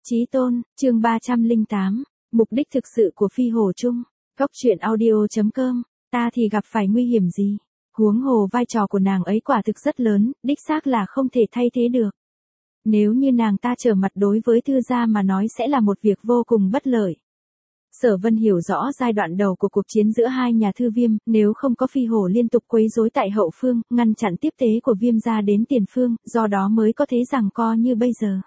Chí tôn, chương 308, mục đích thực sự của Phi Hổ Trung. Góc truyện audio.com, ta thì gặp phải nguy hiểm gì? Huống hồ vai trò của nàng ấy quả thực rất lớn, đích xác là không thể thay thế được. Nếu như nàng ta trở mặt đối với Thư gia mà nói sẽ là một việc vô cùng bất lợi. Sở Vân hiểu rõ giai đoạn đầu của cuộc chiến giữa hai nhà Thư Viêm, nếu không có Phi Hổ liên tục quấy rối tại hậu phương, ngăn chặn tiếp tế của Viêm gia đến tiền phương, do đó mới có thế giằng co như bây giờ.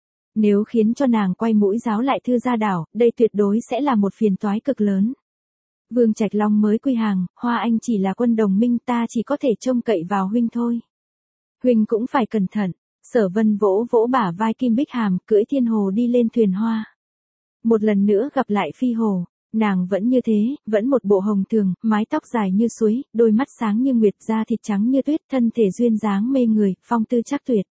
Nếu khiến cho nàng quay mũi giáo lại Thư gia đảo, đây tuyệt đối sẽ là một phiền toái cực lớn. Vương Trạch Long mới quy hàng, Hoa Anh chỉ là quân đồng minh, ta chỉ có thể trông cậy vào huynh thôi. Huynh cũng phải cẩn thận. Sở Vân vỗ vỗ bả vai Kim Bích Hàm, cưỡi Thiên Hồ đi lên thuyền hoa. Một lần nữa gặp lại Phi Hổ, nàng vẫn như thế, vẫn một bộ hồng thường, mái tóc dài như suối, đôi mắt sáng như nguyệt, da thịt trắng như tuyết, thân thể duyên dáng mê người, phong tư chắc tuyệt.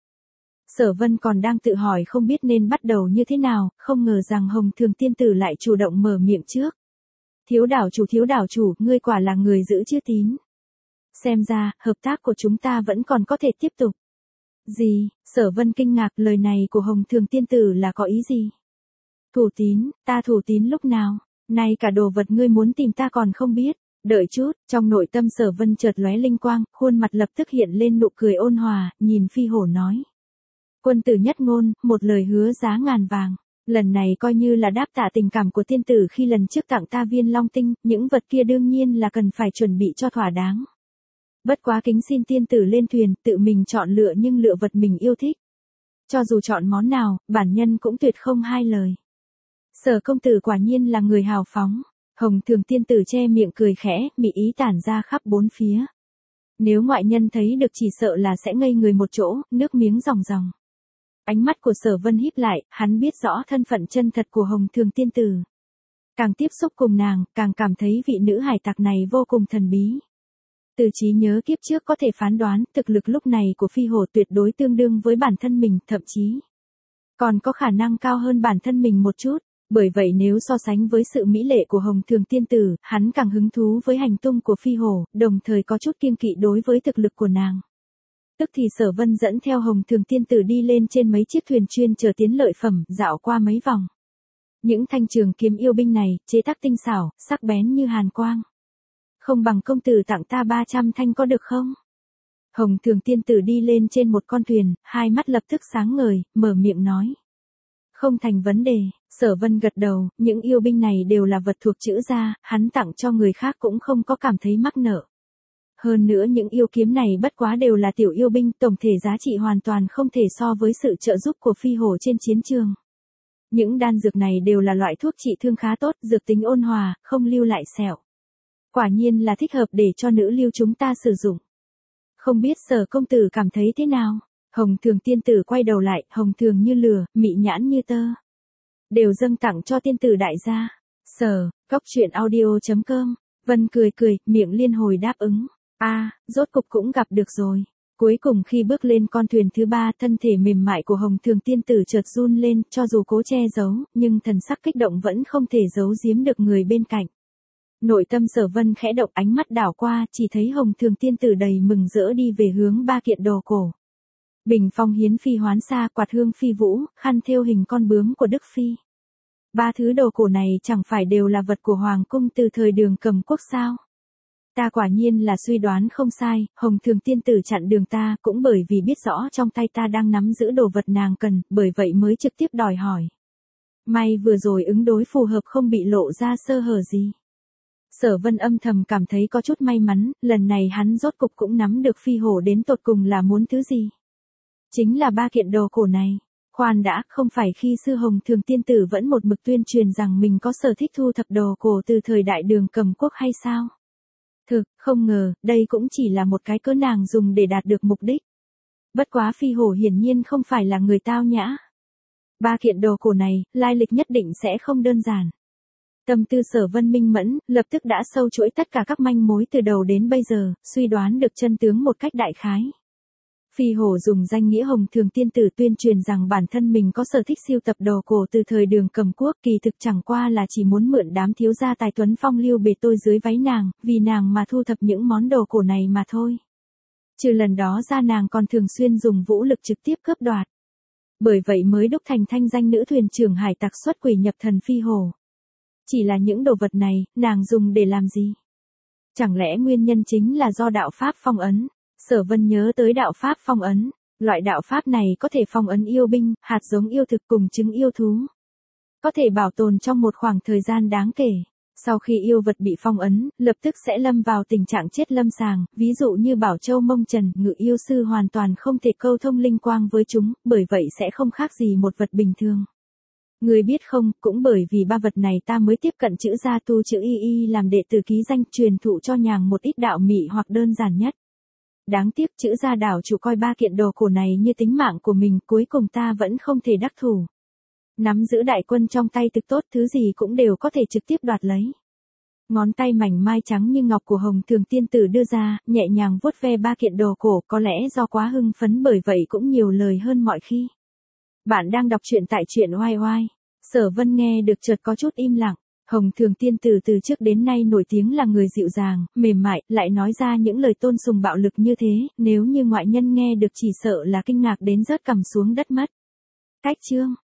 Sở Vân còn đang tự hỏi không biết nên bắt đầu như thế nào, không ngờ rằng Hồng Thường tiên tử lại chủ động mở miệng trước. Thiếu đảo chủ, ngươi quả là người giữ chữ tín. Xem ra, hợp tác của chúng ta vẫn còn có thể tiếp tục. Gì? Sở Vân kinh ngạc, lời này của Hồng Thường tiên tử là có ý gì? Thủ tín, ta thủ tín lúc nào? Nay cả đồ vật ngươi muốn tìm ta còn không biết. Đợi chút, trong nội tâm Sở Vân chợt lóe linh quang, khuôn mặt lập tức hiện lên nụ cười ôn hòa, nhìn Phi Hổ nói. Quân tử nhất ngôn, một lời hứa giá ngàn vàng. Lần này coi như là đáp tạ tình cảm của tiên tử khi lần trước tặng ta viên long tinh, những vật kia đương nhiên là cần phải chuẩn bị cho thỏa đáng. Bất quá kính xin tiên tử lên thuyền, tự mình chọn lựa nhưng lựa vật mình yêu thích. Cho dù chọn món nào, bản nhân cũng tuyệt không hai lời. Sở công tử quả nhiên là người hào phóng. Hồng Thường tiên tử che miệng cười khẽ, mị ý tản ra khắp bốn phía. Nếu ngoại nhân thấy được chỉ sợ là sẽ ngây người một chỗ, nước miếng ròng ròng. Ánh mắt của Sở Vân híp lại, hắn biết rõ thân phận chân thật của Hồng Thường tiên tử. Càng tiếp xúc cùng nàng, càng cảm thấy vị nữ hải tặc này vô cùng thần bí. Từ trí nhớ kiếp trước có thể phán đoán, thực lực lúc này của Phi Hổ tuyệt đối tương đương với bản thân mình, thậm chí còn có khả năng cao hơn bản thân mình một chút. Bởi vậy nếu so sánh với sự mỹ lệ của Hồng Thường tiên tử, hắn càng hứng thú với hành tung của Phi Hổ, đồng thời có chút kiêng kỵ đối với thực lực của nàng. Tức thì Sở Vân dẫn theo Hồng Thường tiên tử đi lên trên mấy chiếc thuyền chuyên chở tiến lợi phẩm, dạo qua mấy vòng. Những thanh trường kiếm yêu binh này, chế tác tinh xảo, sắc bén như hàn quang. Không bằng công tử tặng ta 300 thanh có được không? Hồng Thường tiên tử đi lên trên một con thuyền, hai mắt lập tức sáng ngời, mở miệng nói. Không thành vấn đề. Sở Vân gật đầu, những yêu binh này đều là vật thuộc chữ gia, hắn tặng cho người khác cũng không có cảm thấy mắc nợ. Hơn nữa những yêu kiếm này bất quá đều là tiểu yêu binh, tổng thể giá trị hoàn toàn không thể so với sự trợ giúp của Phi Hổ trên chiến trường. Những đan dược này đều là loại thuốc trị thương khá tốt, dược tính ôn hòa, không lưu lại sẹo. Quả nhiên là thích hợp để cho nữ lưu chúng ta sử dụng. Không biết Sở công tử cảm thấy thế nào? Hồng Thường tiên tử quay đầu lại, hồng thường như lửa, mị nhãn như tơ. Đều dâng tặng cho tiên tử đại gia. Sở, góc truyện audio.com. Vân cười, miệng liên hồi đáp ứng. Rốt cục cũng gặp được rồi. Cuối cùng khi bước lên con thuyền thứ ba, thân thể mềm mại của Hồng Thường tiên tử chợt run lên, cho dù cố che giấu, nhưng thần sắc kích động vẫn không thể giấu giếm được người bên cạnh. Nội tâm Sở Vân khẽ động, ánh mắt đảo qua, chỉ thấy Hồng Thường tiên tử đầy mừng rỡ đi về hướng ba kiện đồ cổ. Bình phong hiến phi hoán xa, quạt hương phi vũ, khăn thêu hình con bướm của Đức Phi. Ba thứ đồ cổ này chẳng phải đều là vật của Hoàng cung từ thời Đường Cầm Quốc sao? Ta quả nhiên là suy đoán không sai, Hồng Thường tiên tử chặn đường ta cũng bởi vì biết rõ trong tay ta đang nắm giữ đồ vật nàng cần, bởi vậy mới trực tiếp đòi hỏi. May vừa rồi ứng đối phù hợp không bị lộ ra sơ hở gì. Sở Vân âm thầm cảm thấy có chút may mắn, lần này hắn rốt cục cũng nắm được Phi Hổ đến tột cùng là muốn thứ gì. Chính là ba kiện đồ cổ này. Khoan đã, không phải khi sư Hồng Thường tiên tử vẫn một mực tuyên truyền rằng mình có sở thích thu thập đồ cổ từ thời đại Đường Cầm Quốc hay sao? Thực, không ngờ, đây cũng chỉ là một cái cớ nàng dùng để đạt được mục đích. Bất quá Phi Hổ hiển nhiên không phải là người tao nhã. Ba kiện đồ cổ này, lai lịch nhất định sẽ không đơn giản. Tâm tư Sở Vân minh mẫn, lập tức đã sâu chuỗi tất cả các manh mối từ đầu đến bây giờ, suy đoán được chân tướng một cách đại khái. Phi Hổ dùng danh nghĩa Hồng Thường tiên tử tuyên truyền rằng bản thân mình có sở thích sưu tập đồ cổ từ thời Đường Cầm Quốc, kỳ thực chẳng qua là chỉ muốn mượn đám thiếu gia tài tuấn phong lưu bề tôi dưới váy nàng, vì nàng mà thu thập những món đồ cổ này mà thôi. Trừ lần đó ra nàng còn thường xuyên dùng vũ lực trực tiếp cướp đoạt. Bởi vậy mới đúc thành thanh danh nữ thuyền trưởng hải tặc xuất quỷ nhập thần phi hồ. Chỉ là những đồ vật này, nàng dùng để làm gì? Chẳng lẽ nguyên nhân chính là do đạo pháp phong ấn? Sở Vân nhớ tới đạo pháp phong ấn. Loại đạo pháp này có thể phong ấn yêu binh, hạt giống yêu thực cùng trứng yêu thú. Có thể bảo tồn trong một khoảng thời gian đáng kể. Sau khi yêu vật bị phong ấn, lập tức sẽ lâm vào tình trạng chết lâm sàng, ví dụ như Bảo Châu Mông Trần, Ngự yêu sư hoàn toàn không thể câu thông linh quang với chúng, bởi vậy sẽ không khác gì một vật bình thường. Người biết không, cũng bởi vì ba vật này ta mới tiếp cận chữ gia tu chữ y làm đệ tử ký danh truyền thụ cho nhàng một ít đạo mị hoặc đơn giản nhất. Đáng tiếc chữ gia đảo chủ coi ba kiện đồ cổ này như tính mạng của mình, cuối cùng ta vẫn không thể đắc thủ. Nắm giữ đại quân trong tay thực tốt, thứ gì cũng đều có thể trực tiếp đoạt lấy. Ngón tay mảnh mai trắng như ngọc của Hồng Thường tiên tử đưa ra, nhẹ nhàng vuốt ve ba kiện đồ cổ, có lẽ do quá hưng phấn bởi vậy cũng nhiều lời hơn mọi khi. Bạn đang đọc truyện tại truyện oai oai. Sở Vân nghe được chợt có chút im lặng. Hồng Thường tiên tử từ trước đến nay nổi tiếng là người dịu dàng, mềm mại, lại nói ra những lời tôn sùng bạo lực như thế, nếu như ngoại nhân nghe được chỉ sợ là kinh ngạc đến rớt cằm xuống đất mất. Cách chương